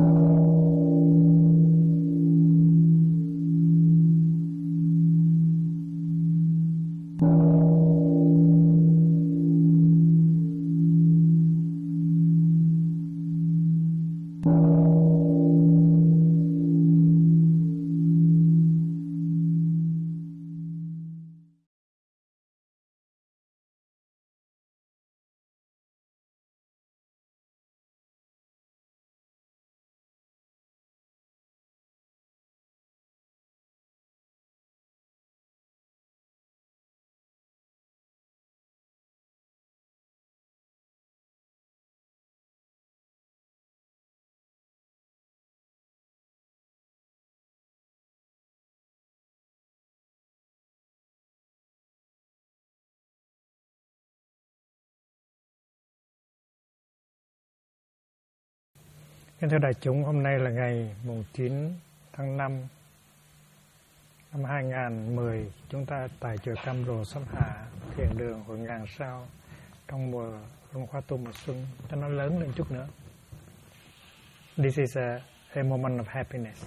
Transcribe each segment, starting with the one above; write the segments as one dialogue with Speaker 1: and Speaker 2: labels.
Speaker 1: Kính thưa đại chúng, hôm nay là ngày 9 tháng 5 năm 2010. Chúng ta tại chùa Cam Rồ Sâm Hạ, thiền đường của ngàn sao trong mùa Luân Khóa Tu mùa xuân, cho nó lớn lên chút nữa. This is a moment of happiness.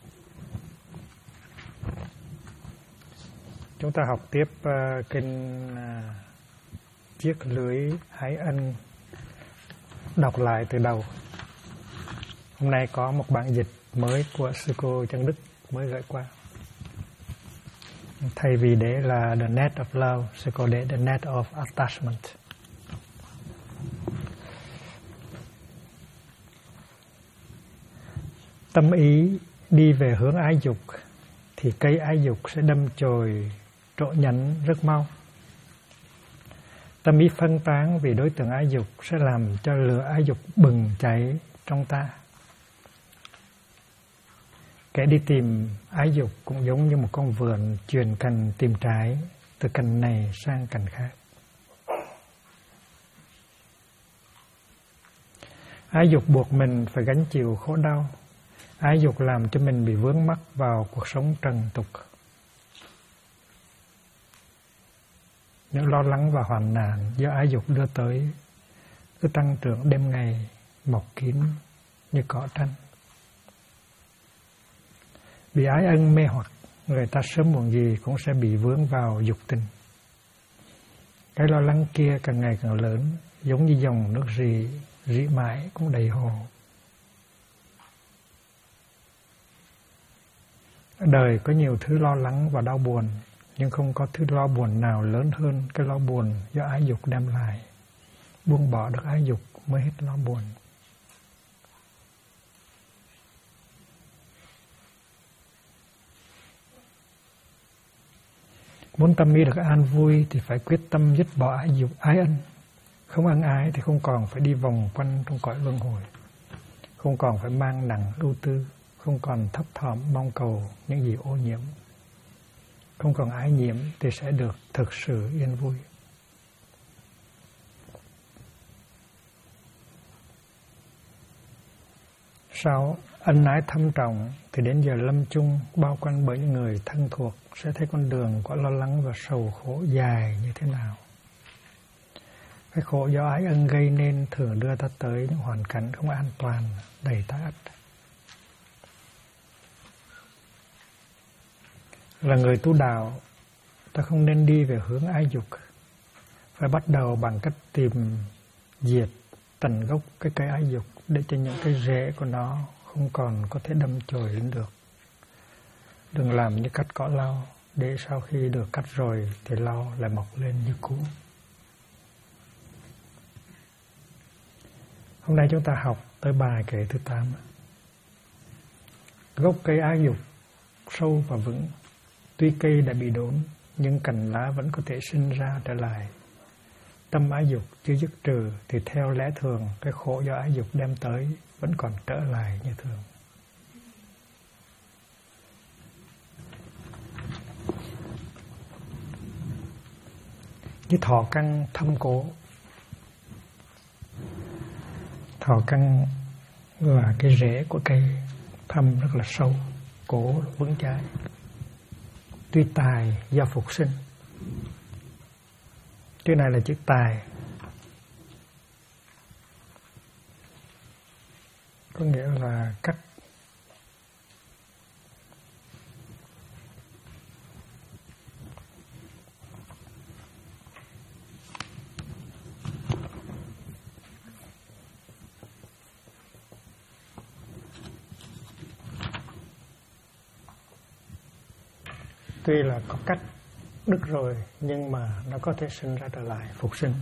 Speaker 1: Chúng ta học tiếp kinh Chiếc lưới ái ân, đọc lại từ đầu. Hôm nay có một bản dịch mới của sư cô Chân Đức mới gửi qua. Thay vì để là the net of love, sư cô để the net of attachment. Tâm ý đi về hướng ái dục thì cây ái dục sẽ đâm chồi trổ nhánh rất mau. Tâm ý phân tán vì đối tượng ái dục sẽ làm cho lửa ái dục bừng cháy trong ta. Kẻ đi tìm ái dục cũng giống như một con vượn chuyển cành tìm trái, từ cành này sang cành khác. Ái dục buộc mình phải gánh chịu khổ đau. Ái dục làm cho mình bị vướng mắc vào cuộc sống trần tục. Những lo lắng và hoạn nạn do ái dục đưa tới cứ tăng trưởng đêm ngày, mọc kín như cỏ tranh. Bị ái ân mê hoặc, người ta sớm muộn gì cũng sẽ bị vướng vào dục tình. Cái lo lắng kia càng ngày càng lớn, giống như dòng nước rỉ mãi cũng đầy hồ. Đời có nhiều thứ lo lắng và đau buồn, nhưng không có thứ lo buồn nào lớn hơn cái lo buồn do ái dục đem lại. Buông bỏ được ái dục mới hết lo buồn. Muốn tâm ý được an vui thì phải quyết tâm dứt bỏ ái dục, ái ân. Không ân ái thì không còn phải đi vòng quanh trong cõi luân hồi. Không còn phải mang nặng ưu tư. Không còn thấp thỏm mong cầu những gì ô nhiễm. Không còn ái nhiễm thì sẽ được thực sự yên vui. Sau ân ái thâm trọng thì đến giờ lâm chung bao quanh bởi những người thân thuộc sẽ thấy con đường của lo lắng và sầu khổ dài như thế nào. Cái khổ do ái ân gây nên thường đưa ta tới những hoàn cảnh không an toàn, đầy tá ách. Là người tu đạo, ta không nên đi về hướng ái dục. Phải bắt đầu bằng cách tìm diệt tận gốc cái cây ái dục để cho những cái rễ của nó không còn có thể đâm chồi lên được. Đừng làm như cắt cỏ lau, để sau khi được cắt rồi thì lau lại mọc lên như cũ. Hôm nay chúng ta học tới bài kệ thứ 8. Gốc cây ái dục sâu và vững, tuy cây đã bị đốn nhưng cành lá vẫn có thể sinh ra trở lại. Tâm ái dục chưa dứt trừ thì theo lẽ thường cái khổ do ái dục đem tới vẫn còn trở lại như thường. Như thọ căn thâm cố. Thọ căn là cái rễ của cây, thâm rất là sâu, cố vững chãi. Tuy tài do phục sinh. Chữ này là chữ tài. có nghĩa là cắt. Tuy là có cách đứt rồi nhưng mà nó có thể sinh ra trở lại, phục sinh.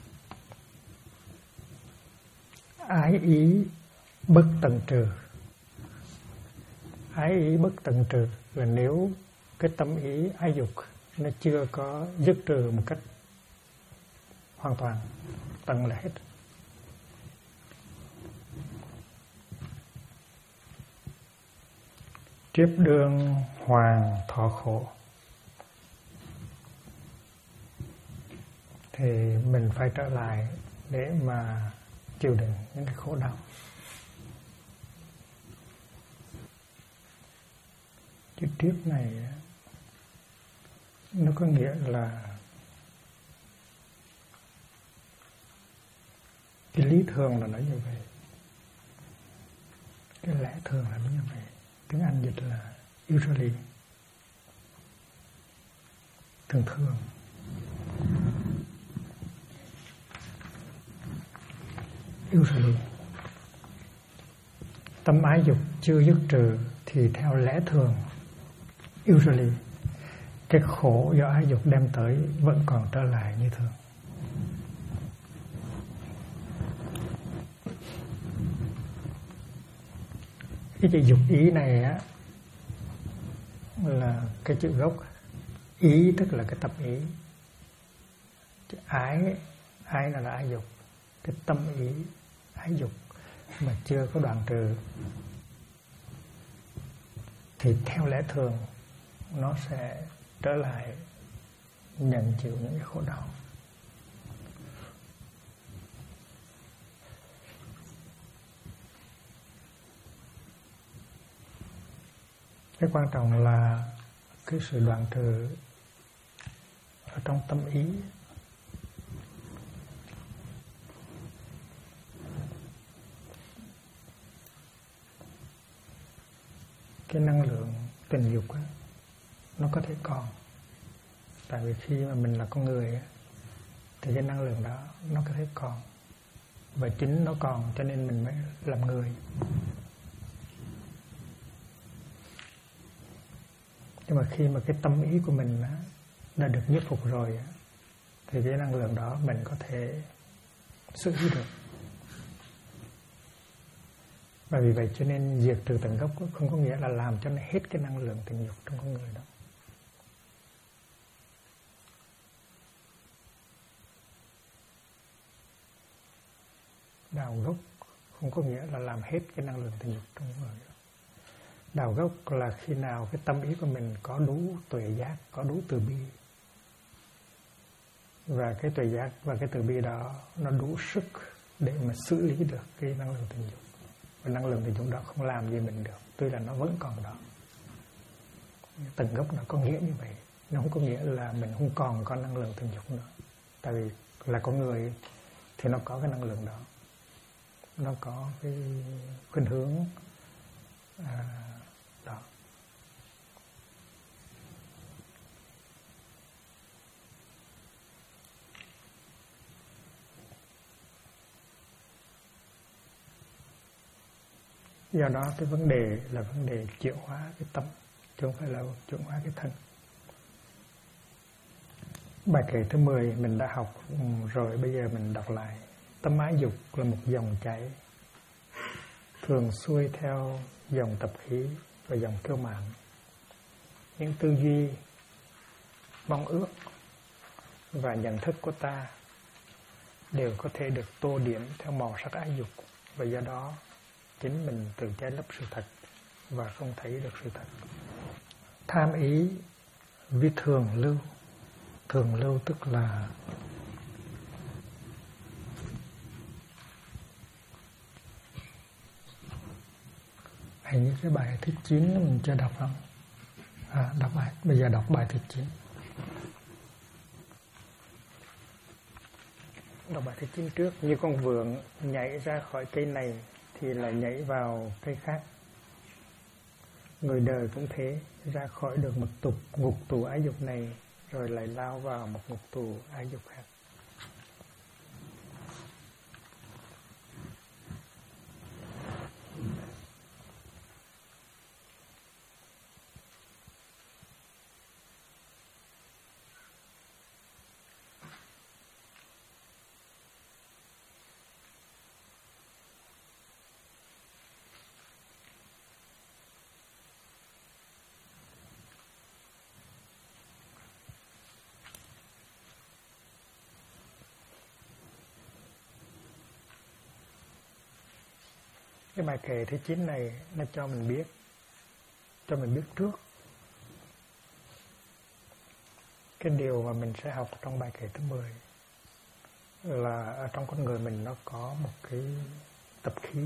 Speaker 1: Ái ý bất tận trừ. Ái ý bất tận trừ là nếu cái tâm ý ái dục nó chưa có dứt trừ một cách hoàn toàn, tận là hết. Triếp đương hoàng thọ khổ. Thì mình phải trở lại để mà chịu đựng những cái khổ đau. Chữ triếp này nó có nghĩa là cái lý thường là nó như vậy, cái lẽ thường là nó như vậy. Tiếng Anh dịch là usually, thường thường. Usually, tâm ái dục chưa dứt trừ thì theo lẽ thường, usually, cái khổ do ái dục đem tới vẫn còn trở lại như thường. Cái chữ dục ý này á là cái chữ gốc. Ý tức là cái tập ý. Chữ ái là ái dục. Cái tâm ý ái dục mà chưa có đoạn trừ thì theo lẽ thường nó sẽ trở lại nhận chịu những cái khổ đau. Cái quan trọng là cái sự đoạn trừ ở trong tâm ý. Cái năng lượng tình dục á, nó có thể còn. Tại vì khi mà mình là con người á, thì cái năng lượng đó nó có thể còn. Và chính nó còn cho nên mình mới làm người. Nhưng mà khi mà cái tâm ý của mình đã được nhiếp phục rồi thì cái năng lượng đó mình có thể xử lý được. Và vì vậy cho nên diệt trừ tận gốc không có nghĩa là làm cho nó hết cái năng lượng tình dục trong con người đó. Đào gốc không có nghĩa là làm hết cái năng lượng tình dục trong con người đó. Đào gốc là khi nào cái tâm ý của mình có đủ tuệ giác, có đủ từ bi. Và cái tuệ giác và cái từ bi đó nó đủ sức để mà xử lý được cái năng lượng tình dục. Và năng lượng tình dục đó không làm gì mình được, tuy là nó vẫn còn đó. Tận gốc nó có nghĩa như vậy. Nó không có nghĩa là mình không còn có năng lượng tình dục nữa. Tại vì là con người thì nó có cái năng lượng đó. Nó có cái khuynh hướng đó. Do đó cái vấn đề là vấn đề chuyển hóa cái tâm, chứ không phải là chuyển hóa cái thân. Bài kệ thứ 10 mình đã học rồi, bây giờ mình đọc lại. Tâm ái dục là một dòng chảy thường xuôi theo dòng tập khí và dòng kiêu mạn. Những tư duy, mong ước và nhận thức của ta đều có thể được tô điểm theo màu sắc ái dục, và do đó chính mình tự che lấp sự thật và không thấy được sự thật. Tham ý vì thường lưu. Thường lưu tức là hình như cái bài thứ 9 mình chưa đọc không? Đọc bài, bây giờ đọc bài thứ 9. Đọc bài thứ 9 trước. Như con vượn nhảy ra khỏi cây này thì lại nhảy vào cây khác. Người đời cũng thế, ra khỏi được một ngục tù ái dục này rồi lại lao vào một ngục tù ái dục khác. Cái bài kệ thứ 9 này nó cho mình biết trước cái điều mà mình sẽ học trong bài kệ thứ 10 là ở trong con người mình nó có một cái tập khí.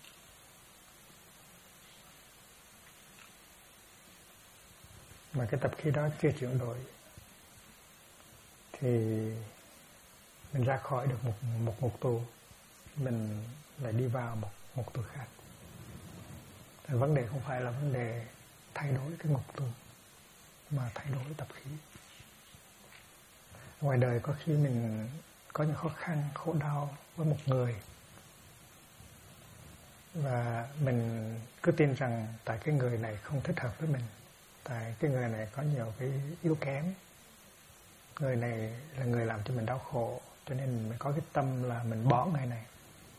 Speaker 1: Mà cái tập khí đó chưa chuyển đổi thì mình ra khỏi được một ngục tù, mình lại đi vào một ngục tù khác. Thì vấn đề không phải là vấn đề thay đổi cái ngục tù mà thay đổi tập khí. Ngoài đời có khi mình có những khó khăn, khổ đau với một người và mình cứ tin rằng tại cái người này không thích hợp với mình, tại cái người này có nhiều cái yếu kém, người này là người làm cho mình đau khổ, cho nên mình mới có cái tâm là mình bỏ người này,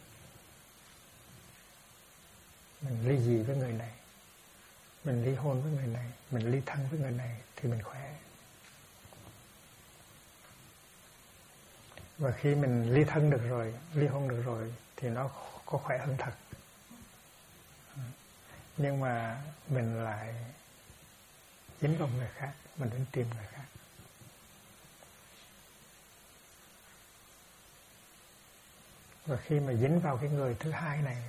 Speaker 1: mình ly dị với người này, mình ly hôn với người này, mình ly thân với người này thì mình khỏe. Và khi mình ly thân được rồi, ly hôn được rồi thì nó có khỏe hơn thật. Nhưng mà mình lại dính vào người khác, mình đến tìm người khác. Và khi mà dính vào cái người thứ hai này,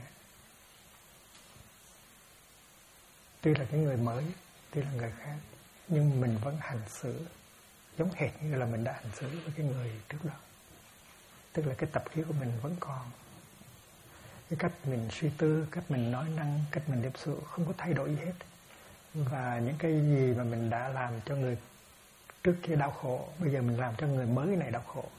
Speaker 1: tuy là cái người mới, tuy là người khác, nhưng mình vẫn hành xử giống hệt như là mình đã hành xử với cái người trước đó. Tức là cái tập khí của mình vẫn còn. Cái cách mình suy tư, cách mình nói năng, cách mình tiếp xúc không có thay đổi gì hết. Và những cái gì mà mình đã làm cho người trước kia đau khổ, bây giờ mình làm cho người mới này đau khổ.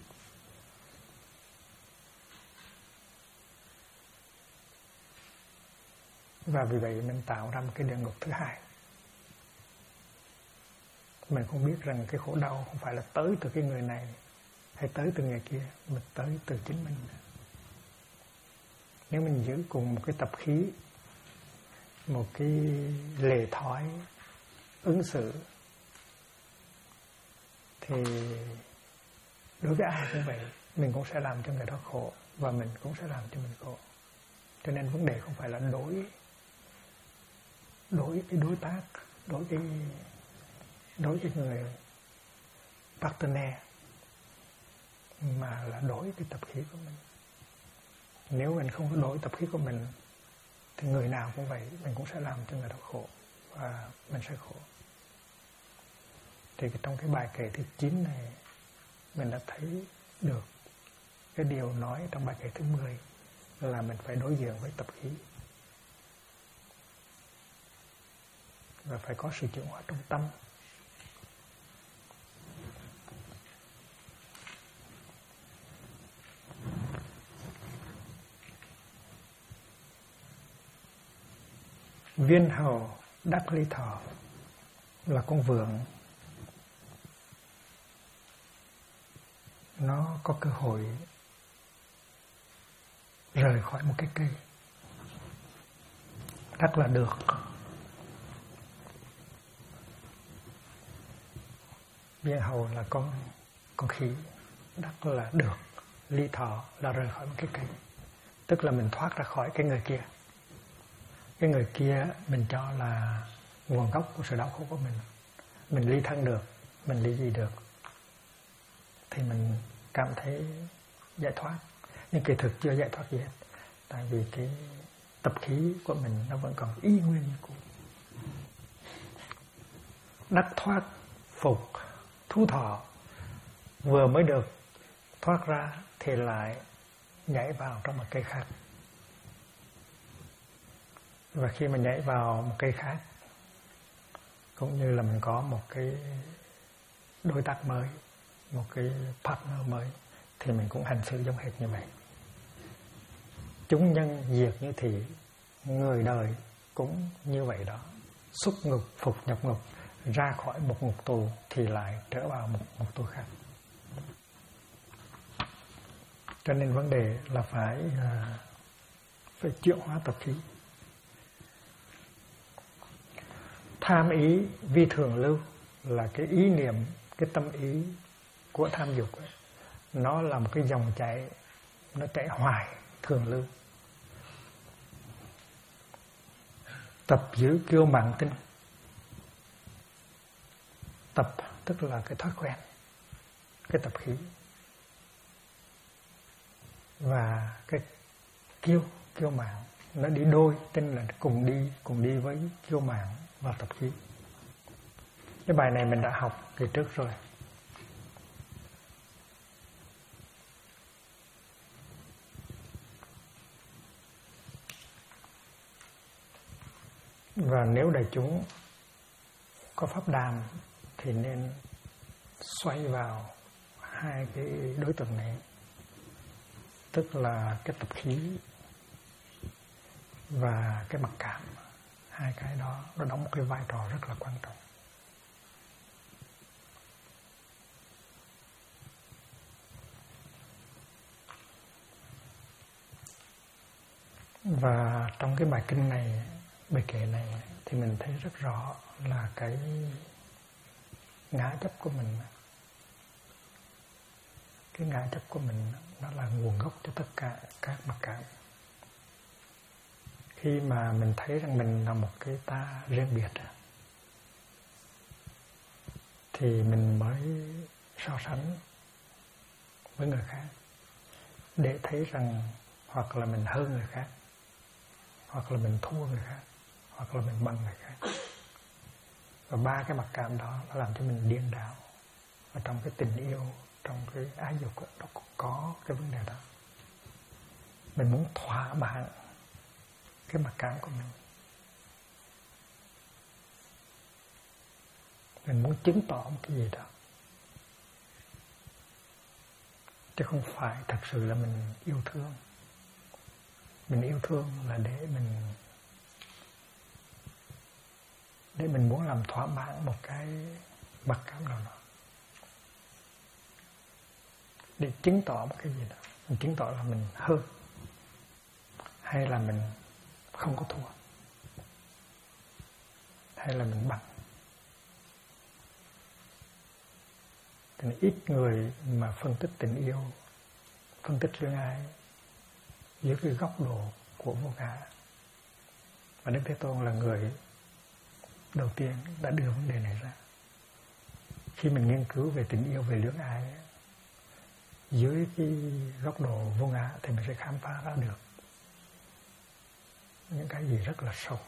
Speaker 1: Và vì vậy mình tạo ra một cái địa ngục thứ hai. Mình không biết rằng cái khổ đau không phải là tới từ cái người này hay tới từ người kia, mà tới từ chính mình. Nếu mình giữ cùng một cái tập khí, một cái lề thói ứng xử thì đối với ai cũng vậy, mình cũng sẽ làm cho người đó khổ và mình cũng sẽ làm cho mình khổ. Cho nên vấn đề không phải là đổi cái đối tác, đối cái người partner, mà là đổi cái tập khí của mình. Nếu mình không có đổi tập khí của mình thì người nào cũng vậy, mình cũng sẽ làm cho người đó khổ và mình sẽ khổ. Thì trong cái bài kệ thứ 9 này mình đã thấy được cái điều nói trong bài kệ thứ 10 là mình phải đối diện với tập khí và phải có sự chuyển hóa trong tâm. Viên hầu đắc ly thọ là con vượn, nó có cơ hội rời khỏi một cái cây, đắc là được. Viên hầu là con khỉ, đắc là được, ly thọ là rời khỏi một cái cây, tức là mình thoát ra khỏi cái người kia. Cái người kia mình cho là nguồn gốc của sự đau khổ của mình. Mình ly thân được, mình ly dị được thì mình cảm thấy giải thoát. Nhưng kỳ thực chưa giải thoát gì hết. Tại vì cái tập khí của mình nó vẫn còn y nguyên như cũ. Đắc thoát phục thú thọ, vừa mới được thoát ra thì lại nhảy vào trong một cây khác. Và khi mà nhảy vào một cây khác, cũng như là mình có một cái đối tác mới, một cái partner mới, thì mình cũng hành xử giống hệt như vậy. Chúng nhân diệt như thị, người đời cũng như vậy đó. Xuất ngục, phục nhập ngục, ra khỏi một ngục tù thì lại trở vào một ngục tù khác. Cho nên vấn đề là phải chuyển hóa tập khí. Tham ý vi thường lưu là cái ý niệm, cái tâm ý của tham dục ấy. Nó là một cái dòng chảy, nó chảy hoài, thường lưu. Tập giữ kiêu mạn tinh. Tập tức là cái thói quen, cái tập khí. Và cái kiêu mạn nó đi đôi, tên là cùng đi với kiêu mạn và tập khí. Cái bài này mình đã học kỳ trước rồi. Và nếu đại chúng có pháp đàm thì nên xoay vào hai cái đối tượng này, tức là cái tập khí và cái mặc cảm. Hai cái đó nó đóng một cái vai trò rất là quan trọng. Và trong cái bài kinh này, bài kệ này thì mình thấy rất rõ là cái ngã chấp của mình. Cái ngã chấp của mình nó là nguồn gốc cho tất cả các mặc cảm. Khi mà mình thấy rằng mình là một cái ta riêng biệt thì mình mới so sánh với người khác để thấy rằng hoặc là mình hơn người khác, hoặc là mình thua người khác, hoặc là mình bằng người khác. Và ba cái mặc cảm đó nó làm cho mình điên đảo. Và trong cái tình yêu, trong cái ái dục nó cũng có cái vấn đề đó. Mình muốn thỏa mãn cái mặc cảm của mình. Mình muốn chứng tỏ một cái gì đó. Chứ không phải thật sự là mình yêu thương. Mình yêu thương là để mình muốn làm thỏa mãn một cái mặc cảm nào đó. Để chứng tỏ một cái gì đó. Mình chứng tỏ là mình hơn. Hay là mình không có thua. Hay là mình bằng. Cho nên ít người mà phân tích tình yêu, phân tích luyến ái dưới cái góc độ của vô ngã. Và Đức Thế Tôn là người đầu tiên đã đưa vấn đề này ra. Khi mình nghiên cứu về tình yêu, về luyến ái dưới cái góc độ vô ngã thì mình sẽ khám phá ra được những cái gì rất là sâu.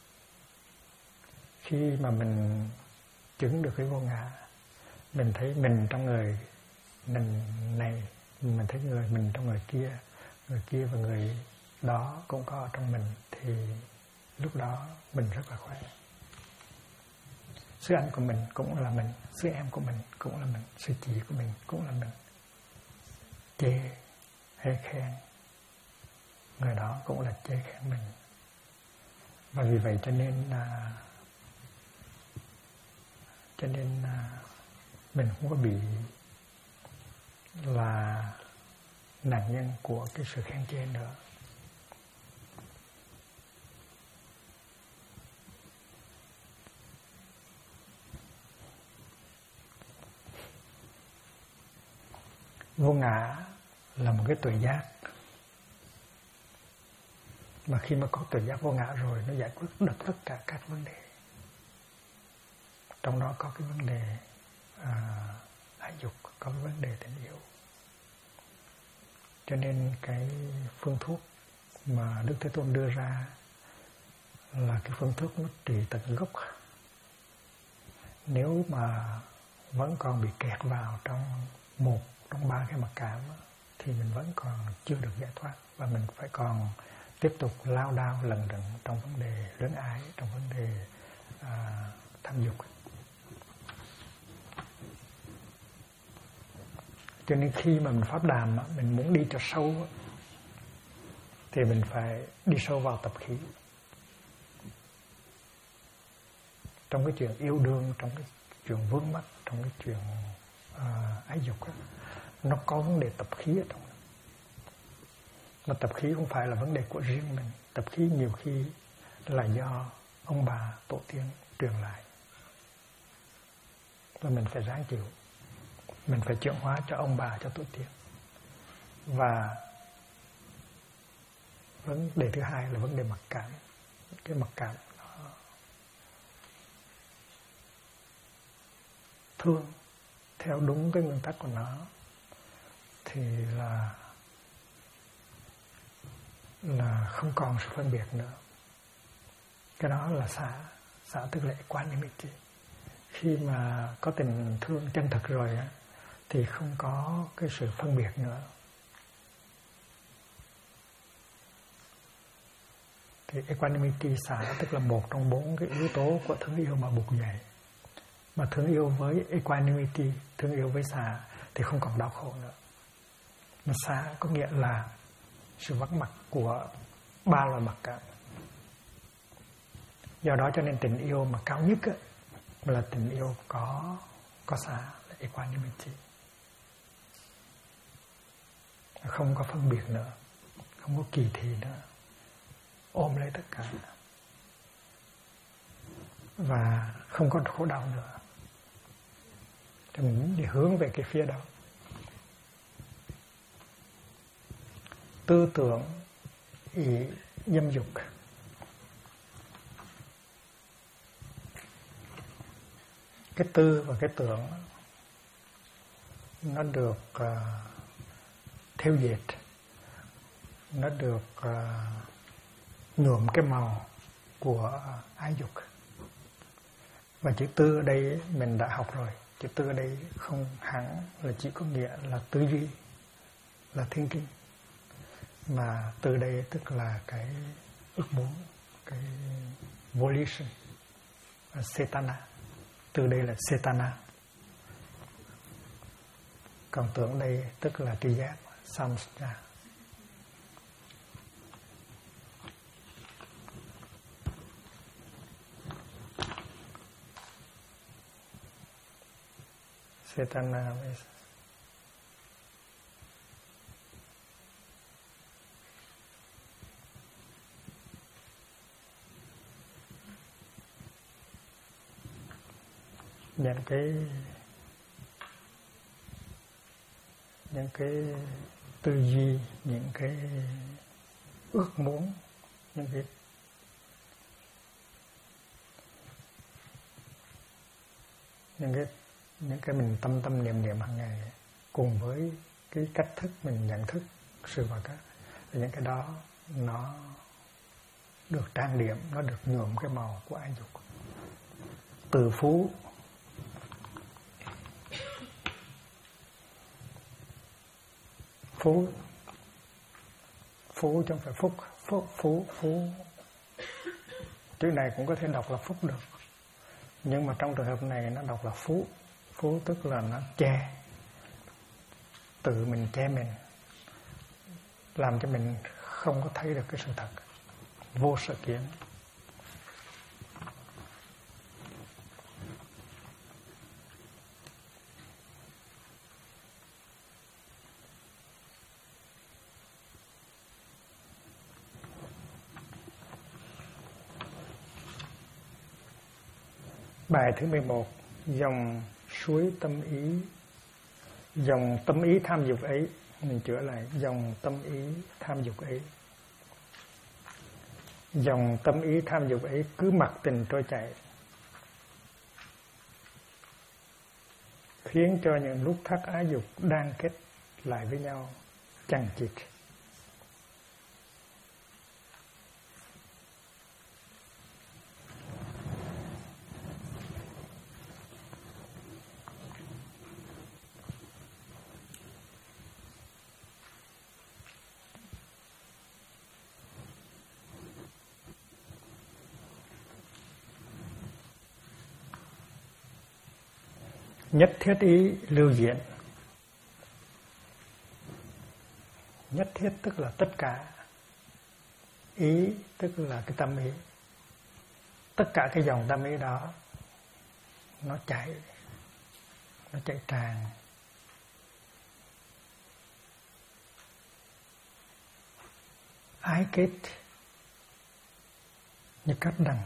Speaker 1: Khi mà mình chứng được cái vô ngã, mình thấy mình trong người này, mình thấy mình trong người kia và người đó cũng có ở trong mình, thì lúc đó mình rất là khỏe. Sư anh của mình cũng là mình, sư em của mình cũng là mình, sư chị của mình cũng là mình. Chê hay khen, người đó cũng là chê khen mình. Và vì vậy cho nên mình không có bị là nạn nhân của cái sự khen chê nữa. Vô ngã là một cái tuệ giác. Mà khi mà có tuệ giác vô ngã rồi, nó giải quyết được tất cả các vấn đề. Trong đó có cái vấn đề ái dục, có cái vấn đề tình yêu. Cho nên cái phương thuốc mà Đức Thế Tôn đưa ra là cái phương thuốc nó trị tận gốc. Nếu mà vẫn còn bị kẹt vào trong ba cái mặc cảm thì mình vẫn còn chưa được giải thoát, và mình phải còn tiếp tục lao đao lần đận trong vấn đề luyến ái, trong vấn đề tham dục. Cho nên khi mà mình pháp đàm, mình muốn đi cho sâu thì mình phải đi sâu vào tập khí. Trong cái chuyện yêu đương, trong cái chuyện vướng mắc, trong cái chuyện ái dục đó, nó có vấn đề tập khí ở trong đó. Mà tập khí không phải là vấn đề của riêng mình. Tập khí nhiều khi là do ông bà tổ tiên truyền lại, và mình phải ráng chịu. Mình phải chuyển hóa cho ông bà, cho tổ tiên. Và vấn đề thứ hai là vấn đề mặc cảm. Cái mặc cảm nó thương theo đúng cái nguyên tắc của nó thì là không còn sự phân biệt nữa. Cái đó là xả tức là equanimity. Khi mà có tình thương chân thật rồi á, thì không có cái sự phân biệt nữa. Thì equanimity xả tức là một trong 4 cái yếu tố của thương yêu mà Bụt dạy. Mà thương yêu với equanimity, thương yêu với xả thì không còn đau khổ nữa. Mà xả có nghĩa là sự vắng mặt của 3 loại mặc cảm. Do đó cho nên tình yêu mà cao nhất á, là tình yêu có xả, là equanimity. Không có phân biệt nữa, không có kỳ thị nữa, ôm lấy tất cả và không có khổ đau nữa. Thì mình đi hướng về cái phía đó. Tư tưởng ý dâm dục. Cái tư và cái tưởng nó được thêu dệt, nó được nhuộm cái màu của ái dục. Và chữ tư ở đây mình đã học rồi. Chữ tư ở đây không hẳn là chỉ có nghĩa là tư duy, là thinking, mà từ đây tức là cái ước muốn, cái volition, setana. Từ đây là setana. Còn tưởng đây tức là tri giác, samsara. Setana is những cái tư duy, những cái ước muốn, những cái mình tâm niệm hàng ngày, cùng với cái cách thức mình nhận thức sự vật á, những cái đó nó được trang điểm, nó được nhuộm cái màu của ái dục. Từ phú, chứ không phải phú. Chữ này cũng có thể đọc là phúc được, nhưng mà trong trường hợp này nó đọc là phú. Phú tức là nó che, tự mình che mình, làm cho mình không có thấy được cái sự thật, vô sở kiến. Bài thứ 11, dòng suối tâm ý. Dòng tâm ý tham dục ấy, mình chữa lại, dòng tâm ý tham dục ấy. Dòng tâm ý tham dục ấy cứ mặc tình trôi chảy, khiến cho những lúc thắt ái dục đang kết lại với nhau chằng chịt. Nhất thiết ý lưu diễn. Nhất thiết tức là tất cả, ý tức là cái tâm ý. Tất cả cái dòng tâm ý đó nó chạy tràn. Ái kết như cát đằng.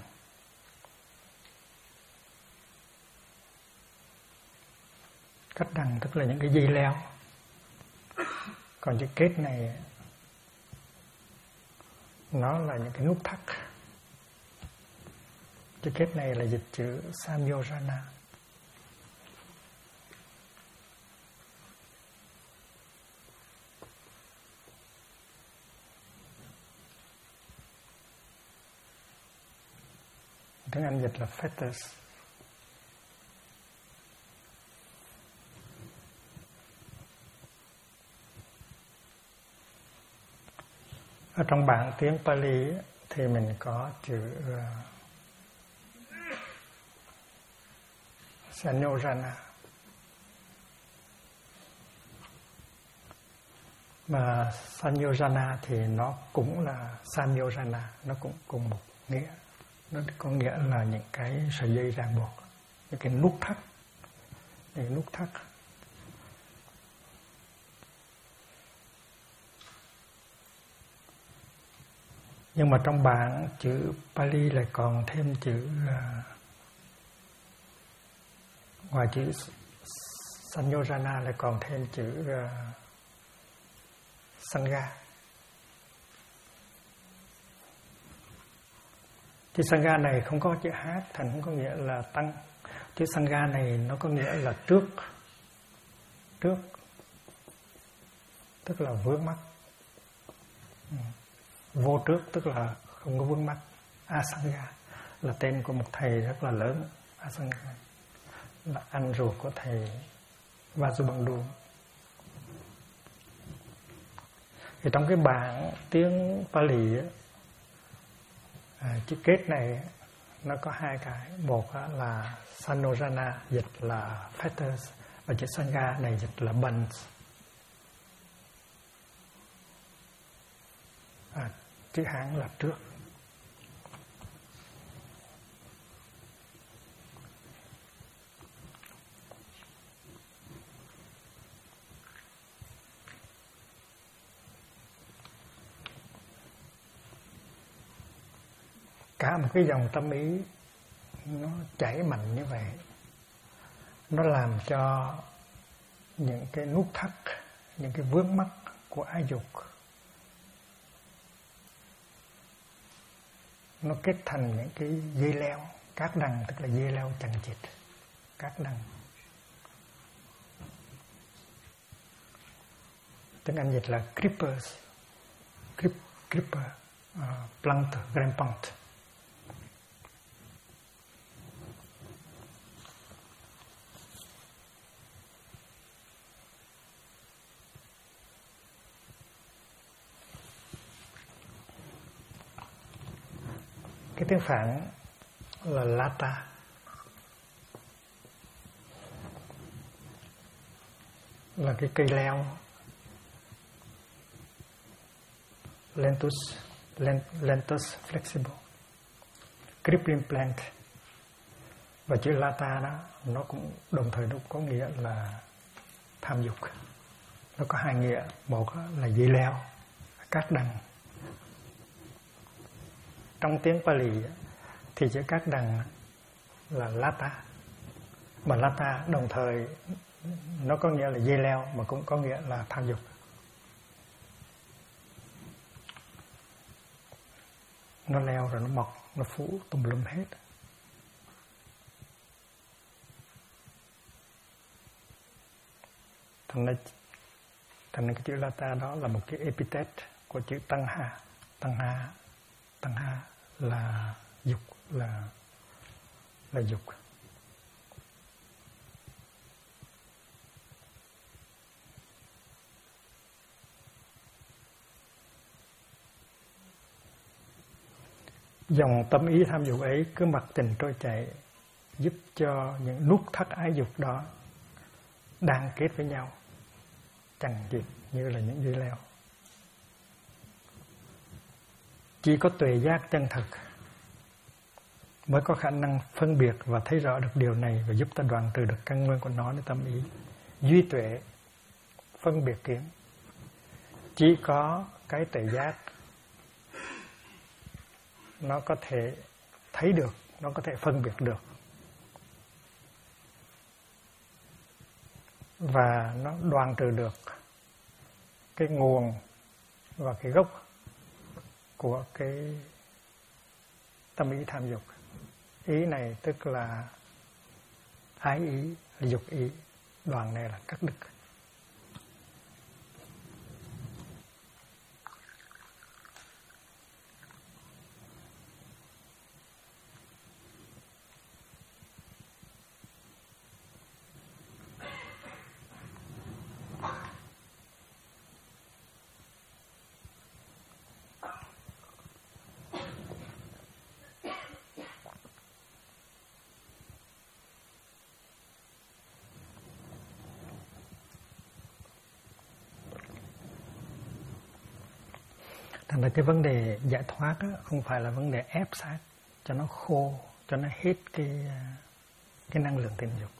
Speaker 1: Cát đằng tức là những cái dây leo. Còn chữ kết này nó là những cái nút thắt. Chữ kết này là dịch chữ Samyojana. Tiếng Anh dịch là fetters. Ở trong bản tiếng Pali thì mình có chữ Sanyojana. Mà Sanyojana thì nó cũng là Samyojana, nó cũng cùng một nghĩa. Nó có nghĩa là những cái sợi dây ràng buộc, những cái nút thắt, những nút thắt. Nhưng mà trong bản chữ Pali lại còn thêm chữ ngoài chữ Sanyojana lại còn thêm chữ Sangha. Chữ Sangha này không có chữ hát, thành không có nghĩa là tăng. Chữ Sangha này nó có nghĩa là trước. Trước tức là vướng mắc. Vô trước tức là không có vướng mắc. Asanga là tên của một thầy rất là lớn. Asanga là anh ruột của thầy Vasubandhu. Thì trong cái bản tiếng Pali chữ kết này nó có hai cái. Một là Sanojana dịch là fetters, và chữ Sangha này dịch là buns. Chữ Hán là trước. Cả một cái dòng tâm ý nó chảy mạnh như vậy, nó làm cho những cái nút thắt, những cái vướng mắc của ái dục nó kết thành những cái dây leo, cát đằng tức là dây leo chằng chịt, cát đằng. Tiếng Anh dịch là creepers, creeper, plant, rampant. Cái tiếng Phạn là lata. Là cái cây leo. Lentus flexible. Crippling plant. Và chữ lata đó nó cũng đồng thời nó có nghĩa là tham dục. Nó có hai nghĩa, một là dây leo, cát đằng. Trong tiếng Pali thì chữ cát đằng là lata, mà lata đồng thời nó có nghĩa là dây leo mà cũng có nghĩa là tham dục. Nó leo rồi nó mọc, nó phủ tùm lum hết. Thành ra cái chữ lata đó là một cái epithet của chữ tanha. Tanha là dục, là dục. Dòng tâm ý tham dục ấy cứ mặc tình trôi chảy, giúp cho những nút thắt ái dục đó đang kết với nhau, chẳng chịt như là những dây leo. Chỉ có tuệ giác chân thực mới có khả năng phân biệt và thấy rõ được điều này và giúp ta đoạn trừ được căn nguyên của nó để tâm ý. Duy tuệ phân biệt kiến. Chỉ có cái tuệ giác nó có thể thấy được, nó có thể phân biệt được, và nó đoạn trừ được cái nguồn và cái gốc của cái tâm ý tham dục. Ý này tức là ái ý, dục ý. Đoạn này là cắt đứt. Thành ra cái vấn đề giải thoát đó, không phải là vấn đề ép sát cho nó khô, cho nó hết cái năng lượng tình dục.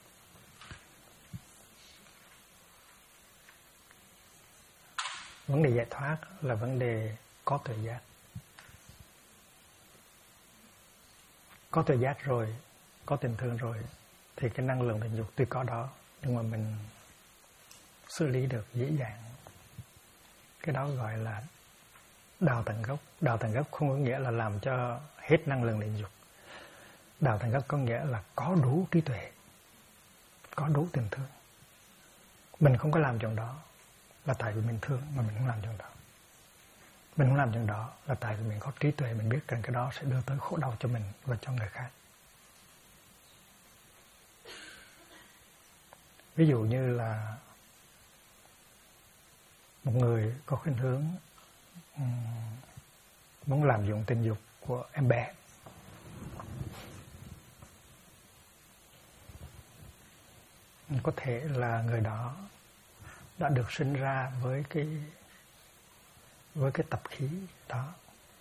Speaker 1: Vấn đề giải thoát là vấn đề có tuệ giác. Có tuệ giác rồi, có tình thương rồi, thì cái năng lượng tình dục tuy có đó, nhưng mà mình xử lý được dễ dàng. Cái đó gọi là đào tận gốc. Đào tận gốc không có nghĩa là làm cho hết năng lượng tình dục. Đào tận gốc có nghĩa là có đủ trí tuệ, có đủ tình thương. Mình không có làm chuyện đó là tại vì mình thương, mà mình không làm chuyện đó. Mình không làm chuyện đó là tại vì mình có trí tuệ, mình biết rằng cái đó sẽ đưa tới khổ đau cho mình và cho người khác. Ví dụ như là một người có khuynh hướng muốn lạm dụng tình dục của em bé. Có thể là người đó đã được sinh ra với cái tập khí đó.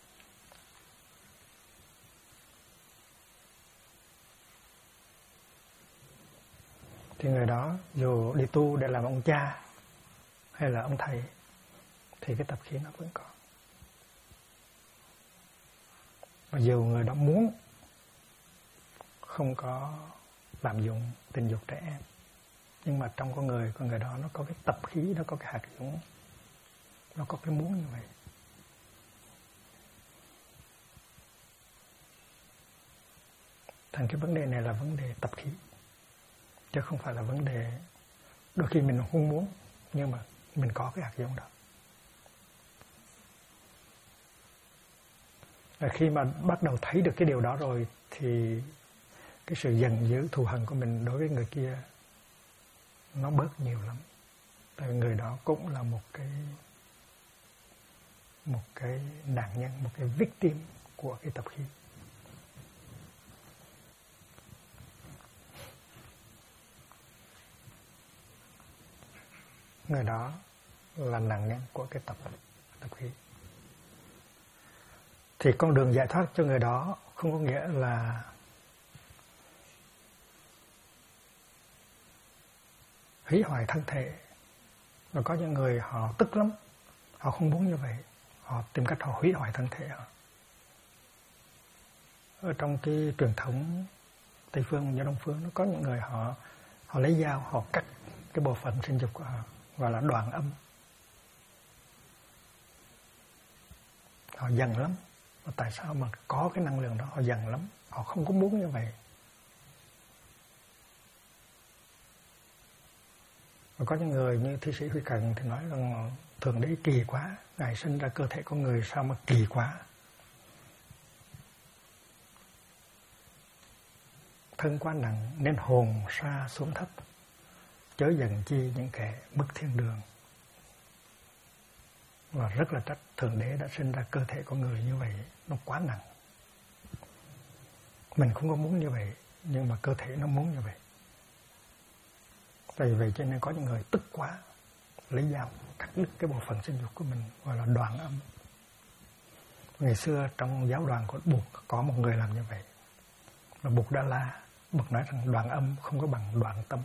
Speaker 1: Thì người đó dù đi tu để làm ông cha hay là ông thầy thì cái tập khí nó vẫn còn. Và dù người đó muốn không có lạm dụng tình dục trẻ em, nhưng mà trong con người đó nó có cái tập khí, nó có cái hạt giống, nó có cái muốn như vậy. Thành cái vấn đề này là vấn đề tập khí, chứ không phải là vấn đề đôi khi mình không muốn, nhưng mà mình có cái hạt giống đó. Và khi mà bắt đầu thấy được cái điều đó rồi thì cái sự giận dữ thù hằn của mình đối với người kia nó bớt nhiều lắm. Tại vì người đó cũng là một cái nạn nhân, một cái victim của cái tập khí. Người đó là nạn nhân của cái tập khí. Thì con đường giải thoát cho người đó không có nghĩa là hủy hoại thân thể. Và có những người họ tức lắm, họ không muốn như vậy, họ tìm cách họ hủy hoại thân thể họ. Ở trong cái truyền thống Tây phương và Đông phương, nó có những người họ lấy dao, họ cắt cái bộ phận sinh dục của họ, gọi là đoạn âm. Họ giận lắm. Và tại sao mà có cái năng lượng đó họ giận lắm, họ không có muốn như vậy. Và có những người như thi sĩ Huy Cận thì nói rằng Thượng Đế kỳ quá, Ngài sinh ra cơ thể con người sao mà kỳ quá. Thân quá nặng nên hồn sa xuống thấp, chớ dần chi những kẻ mất thiên đường. Và rất là trách Thượng Đế đã sinh ra cơ thể con người như vậy, nó quá nặng. Mình không có muốn như vậy, nhưng mà cơ thể nó muốn như vậy. Vậy cho nên có những người tức quá, lấy dao cắt đứt cái bộ phận sinh dục của mình, gọi là đoạn âm. Ngày xưa trong giáo đoàn của Bụt có một người làm như vậy. Và Bụt Đa La, Bụt nói rằng đoạn âm không có bằng đoạn tâm.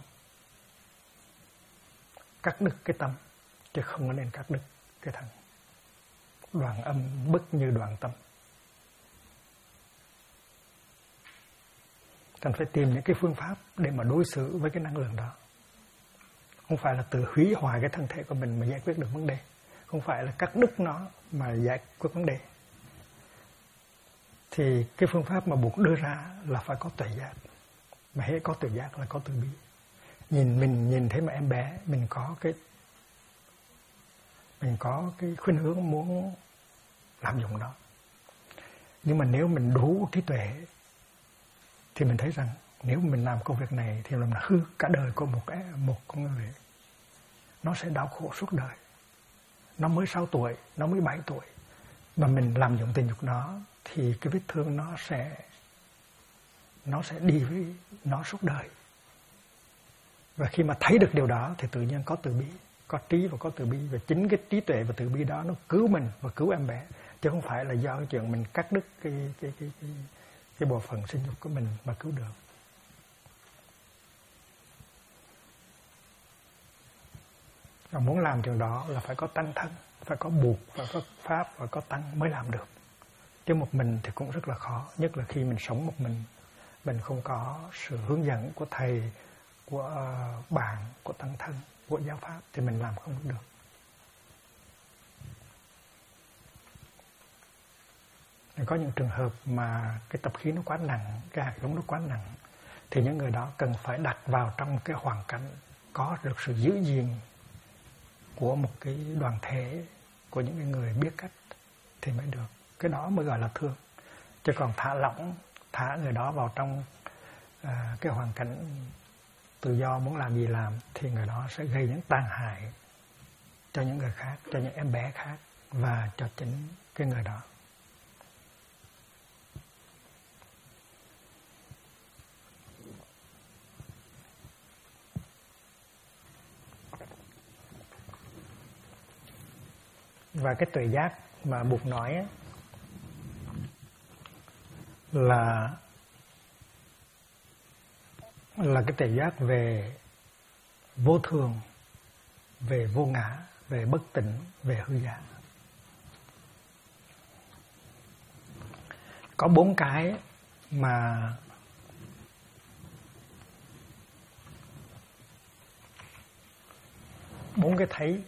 Speaker 1: Cắt đứt cái tâm, chứ không có nên cắt đứt cái thân. Đoạn âm bất như đoạn tâm. Cần phải tìm những cái phương pháp để mà đối xử với cái năng lượng đó. Không phải là tự hủy hoại cái thân thể của mình mà giải quyết được vấn đề. Không phải là cắt đứt nó mà giải quyết vấn đề. Thì cái phương pháp mà Bụt đưa ra là phải có tuệ giác. Mà hễ có tuệ giác là có từ bi. Mình nhìn thấy mà em bé, mình có cái khuynh hướng muốn lạm dụng nó. Nhưng mà nếu mình đủ trí tuệ thì mình thấy rằng nếu mình làm công việc này thì làm là hư cả đời của một con người. Nó sẽ đau khổ suốt đời. Nó mới 6 tuổi, nó mới 7 tuổi mà mình làm dụng tình dục nó thì cái vết thương nó sẽ đi với nó suốt đời. Và khi mà thấy được điều đó thì tự nhiên có từ bi, có trí và có từ bi. Và chính cái trí tuệ và từ bi đó nó cứu mình và cứu em bé, chứ không phải là do cái chuyện mình cắt đứt cái bộ phận sinh dục của mình mà cứu được. Và muốn làm chuyện đó là phải có tăng thân, phải có Bụt, phải có Pháp, phải có tăng mới làm được. Chứ một mình thì cũng rất là khó, nhất là khi mình sống một mình không có sự hướng dẫn của thầy, của bạn, của tăng thân, của giáo pháp thì mình làm không được. Có những trường hợp mà cái tập khí nó quá nặng, cái hạt giống nó quá nặng thì những người đó cần phải đặt vào trong cái hoàn cảnh có được sự giữ gìn của một cái đoàn thể, của những cái người biết cách thì mới được. Cái đó mới gọi là thương. Chứ còn thả lỏng, thả người đó vào trong cái hoàn cảnh tự do muốn làm gì làm thì người đó sẽ gây những tàn hại cho những người khác, cho những em bé khác và cho chính cái người đó. Và cái tuệ giác mà Bụt nói ấy, là cái tuệ giác về vô thường, về vô ngã, về bất tịnh, về hư giả. Có 4 cái mà bốn cái thấy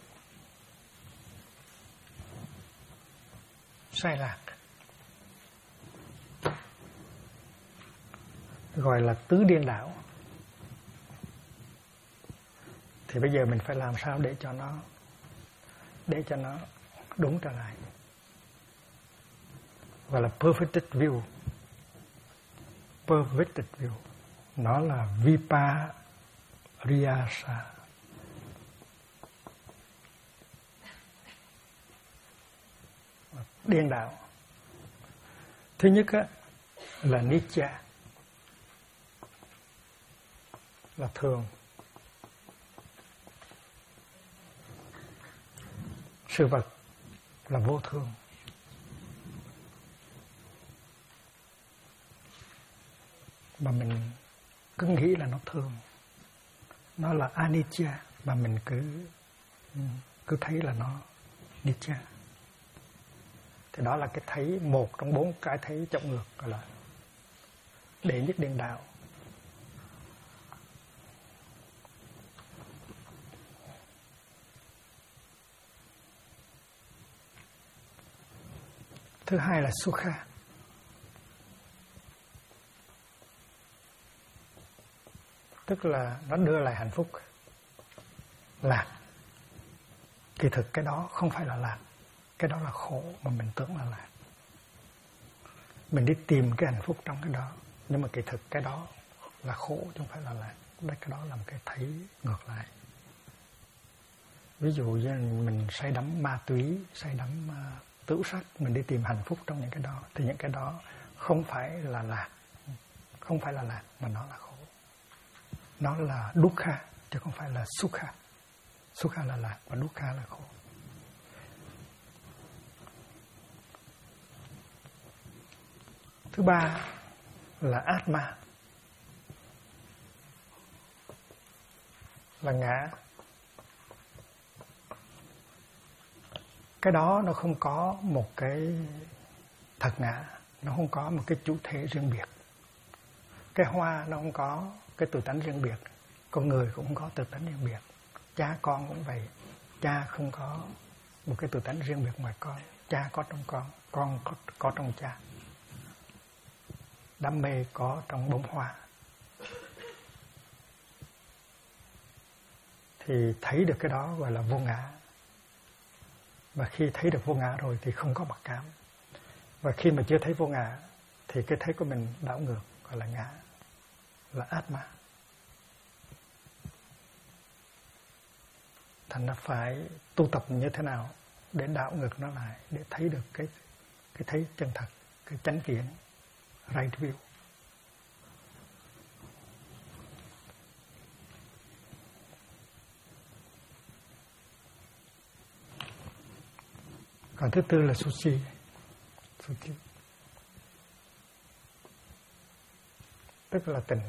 Speaker 1: sai lạc, gọi là tứ điên đảo. Thì bây giờ mình phải làm sao để cho nó đúng trở lại, gọi là perfected view. Perfected view nó là vipariyasa. Điên đảo. Thứ nhất á, là Nitya, là thường. Sự vật là vô thường. Mà mình cứ nghĩ là nó thường. Nó là Anicca mà mình cứ thấy là nó Nitya. Thì đó là cái thấy, một trong 4 cái thấy trọng ngược, gọi là đệ nhất điên đạo. Thứ hai là Sukha. Tức là nó đưa lại hạnh phúc, lạc. Kỳ thực cái đó không phải là lạc. Cái đó là khổ mà mình tưởng là lạc. Mình đi tìm cái hạnh phúc trong cái đó, nhưng mà kỳ thực cái đó là khổ chứ không phải là lạc. Cái đó là một cái thấy ngược lại. Ví dụ như mình say đắm ma túy, say đắm tửu sắc, mình đi tìm hạnh phúc trong những cái đó, thì những cái đó không phải là lạc. Không phải là lạc mà nó là khổ. Nó là dukkha, chứ không phải là sukha. Sukha là lạc và dukkha là khổ. Thứ ba là atma, là ngã. Cái đó nó không có một cái thật ngã, nó không có một cái chủ thể riêng biệt. Cái hoa nó không có cái tự tánh riêng biệt, con người cũng không có tự tánh riêng biệt, cha con cũng vậy. Cha không có một cái tự tánh riêng biệt ngoài con, cha có trong con có trong cha, đam mê có trong bông hoa. Thì thấy được cái đó gọi là vô ngã. Và khi thấy được vô ngã rồi thì không có mặc cảm. Và khi mà chưa thấy vô ngã thì cái thấy của mình đảo ngược, gọi là ngã, là atma. Thành ra phải tu tập như thế nào để đảo ngược nó lại, để thấy được cái thấy chân thật, cái chánh kiến, right view. Còn thứ tư là suci. Suci tức là tình.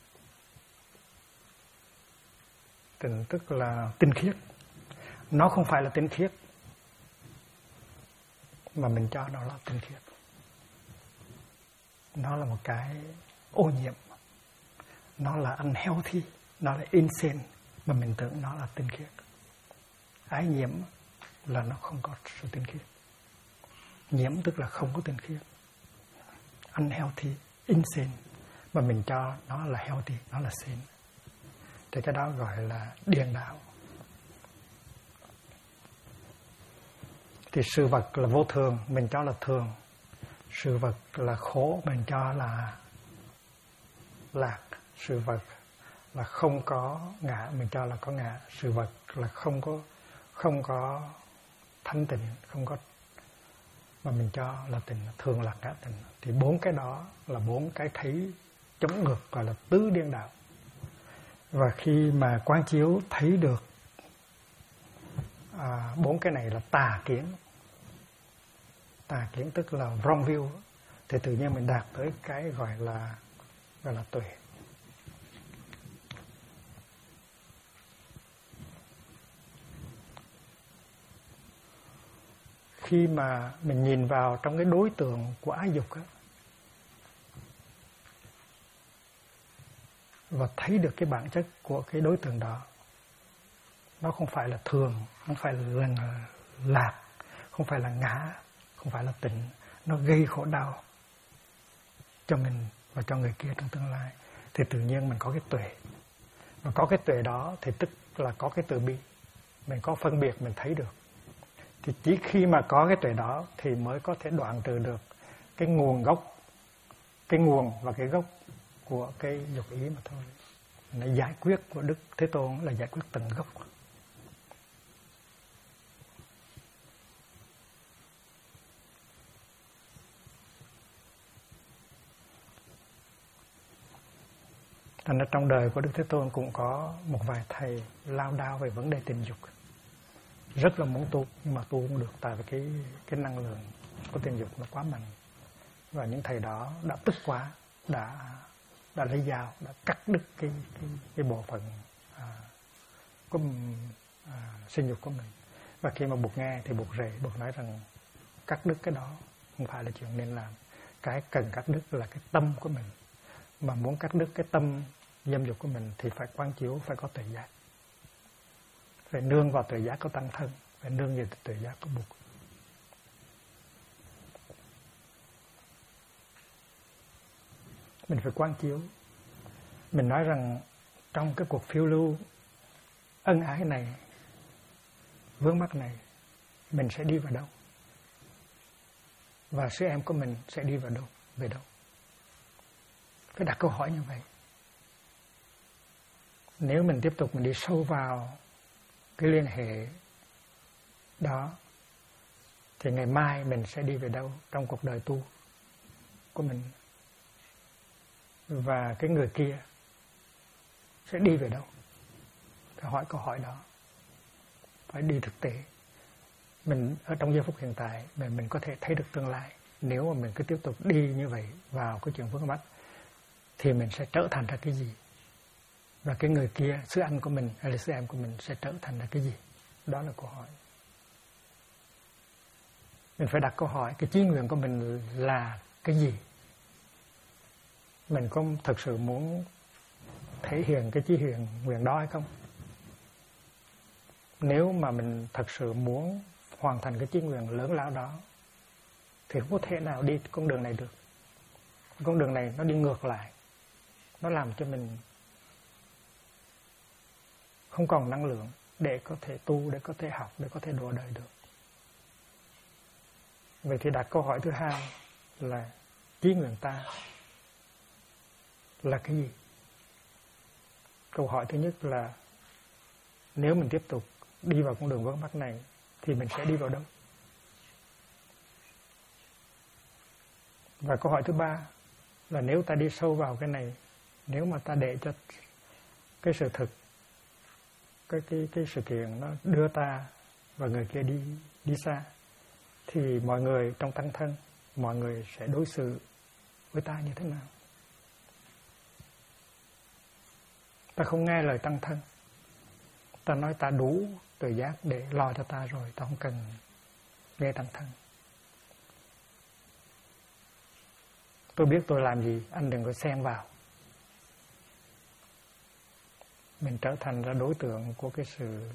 Speaker 1: Tình tức là tinh khiết. Nó không phải là tinh khiết mà mình cho nó là tinh khiết. Nó là một cái ô nhiễm, nó là unhealthy, nó là insane mà mình tưởng nó là tinh khiết. Ái nhiễm là nó không có sự tinh khiết. Nhiễm tức là không có tinh khiết. Unhealthy, insane mà mình cho nó là healthy, nó là sane. Thì cái đó gọi là điên đảo. Thì sự vật là vô thường, mình cho là thường. Sự vật là khổ, mình cho là lạc. Sự vật là không có ngã, mình cho là có ngã. Sự vật là không có thanh tịnh, không có mà mình cho là tình, thường lạc ngã tình. Thì bốn cái đó là bốn cái thấy chống ngược, gọi là tứ điên đạo. Và khi mà quán chiếu thấy được bốn cái này là tà kiến. Tà kiến tức là wrong view, thì tự nhiên mình đạt tới cái gọi là tuệ. Khi mà mình nhìn vào trong cái đối tượng của ái dục á, và thấy được cái bản chất của cái đối tượng đó, nó không phải là thường, không phải là lạc, không phải là ngã, không phải là tịnh, nó gây khổ đau cho mình và cho người kia trong tương lai, thì tự nhiên mình có cái tuệ. Và có cái tuệ đó thì tức là có cái từ bi, mình có phân biệt, mình thấy được. Thì chỉ khi mà có cái tuệ đó thì mới có thể đoạn trừ được cái nguồn gốc, cái nguồn và cái gốc của cái dục ý mà thôi. Nó giải quyết của Đức Thế Tôn là giải quyết tận gốc. Thành ra trong đời của Đức Thế Tôn cũng có một vài thầy lao đao về vấn đề tình dục, rất là muốn tu nhưng mà tu không được, tại vì cái năng lượng của tình dục nó quá mạnh. Và những thầy đó đã tức quá, đã lấy dao, đã cắt đứt cái bộ phận của sinh dục của mình. Và khi mà Bụt nghe thì Bụt nói rằng cắt đứt cái đó không phải là chuyện nên làm. Cái cần cắt đứt là cái tâm của mình. Mà muốn cắt đứt cái tâm dâm dục của mình thì phải quán chiếu, phải có tuệ giác, phải nương vào tuệ giác của tăng thân, phải nương vào tuệ giác của Bụt. Mình phải quán chiếu. Mình nói rằng trong cái cuộc phiêu lưu ân ái này, vướng mắc này, mình sẽ đi vào đâu? Và sư em của mình sẽ đi vào đâu? Về đâu? Phải đặt câu hỏi như vậy. Nếu mình tiếp tục mình đi sâu vào cái liên hệ đó thì ngày mai mình sẽ đi về đâu trong cuộc đời tu của mình, và cái người kia sẽ đi về đâu. phải hỏi câu hỏi đó, phải đi thực tế. Mình ở trong giây phút hiện tại mình có thể thấy được tương lai. Nếu mà mình cứ tiếp tục đi như vậy vào cái chuyện vướng mắc thì mình sẽ trở thành ra cái gì, và cái người kia, sư anh của mình hay là sư em của mình sẽ trở thành ra cái gì. Đó là câu hỏi. Mình phải đặt câu hỏi cái chí nguyện của mình là cái gì. Mình có thực sự muốn thể hiện cái chí nguyện đó hay không? Nếu mà mình thật sự muốn hoàn thành cái chí nguyện lớn lao đó thì không có thể nào đi con đường này được. Con đường này nó đi ngược lại, nó làm cho mình không còn năng lượng để có thể tu, để có thể học, để có thể đùa đời được. Vậy thì đặt câu hỏi thứ hai là chí nguyện ta là cái gì? Câu hỏi thứ nhất là nếu mình tiếp tục đi vào con đường vướng mắc này thì mình sẽ đi vào đâu? Và câu hỏi thứ ba là nếu ta đi sâu vào cái này, nếu mà ta để cho cái sự thực, cái sự kiện nó đưa ta và người kia đi xa, thì mọi người trong tăng thân, mọi người sẽ đối xử với ta như thế nào? Ta không nghe lời tăng thân, ta nói ta đủ tự giác để lo cho ta rồi, ta không cần nghe tăng thân. Tôi biết tôi làm gì, anh đừng có xen vào. Mình trở thành ra đối tượng của cái sự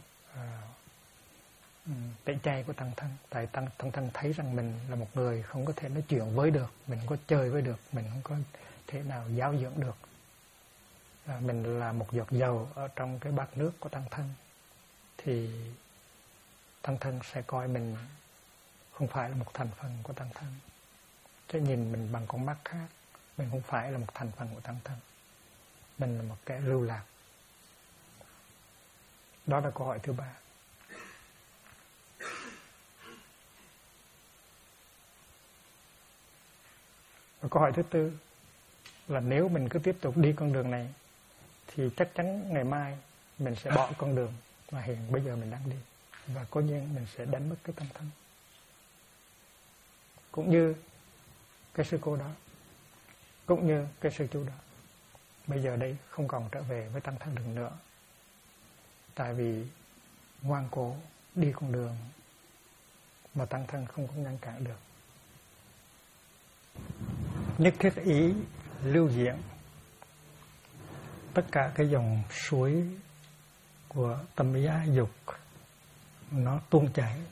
Speaker 1: tẩy chay của tăng thân. Tại tăng thân thấy rằng mình là một người không có thể nói chuyện với được, mình không có chơi với được, mình không có thể nào giáo dưỡng được. Mình là một giọt dầu ở trong cái bát nước của tăng thân, thì tăng thân sẽ coi mình không phải là một thành phần của tăng thân, sẽ nhìn mình bằng con mắt khác. Mình không phải là một thành phần của tăng thân, mình là một kẻ lưu lạc. Đó là câu hỏi thứ ba. Và câu hỏi thứ tư là nếu mình cứ tiếp tục đi con đường này thì chắc chắn ngày mai mình sẽ bỏ con đường mà hiện bây giờ mình đang đi, và cố nhiên mình sẽ đánh mất cái tâm thân. Cũng như cái sư cô đó, cũng như cái sư chú đó, bây giờ đây không còn trở về với tăng thân được nữa, tại vì ngoan cố đi con đường mà tăng thân không có ngăn cản được. Nhất thiết ý lưu diễn tất cả cái dòng suối của tâm ý ái dục nó tuôn chảy,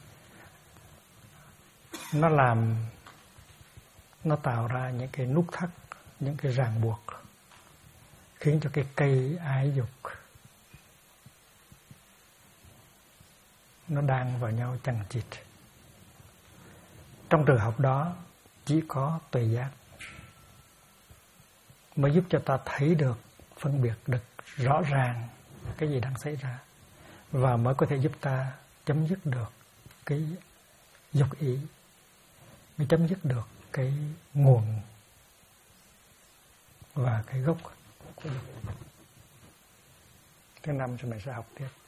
Speaker 1: nó tạo ra những cái nút thắt, những cái ràng buộc, khiến cho cái cây ái dục nó đan vào nhau chằng chịt. Trong trường hợp đó chỉ có tuệ giác mới giúp cho ta thấy được, phân biệt được rõ ràng cái gì đang xảy ra, và mới có thể giúp ta chấm dứt được cái dục ý, mới chấm dứt được cái nguồn và cái gốc của dục. Thứ năm rồi mình sẽ học tiếp.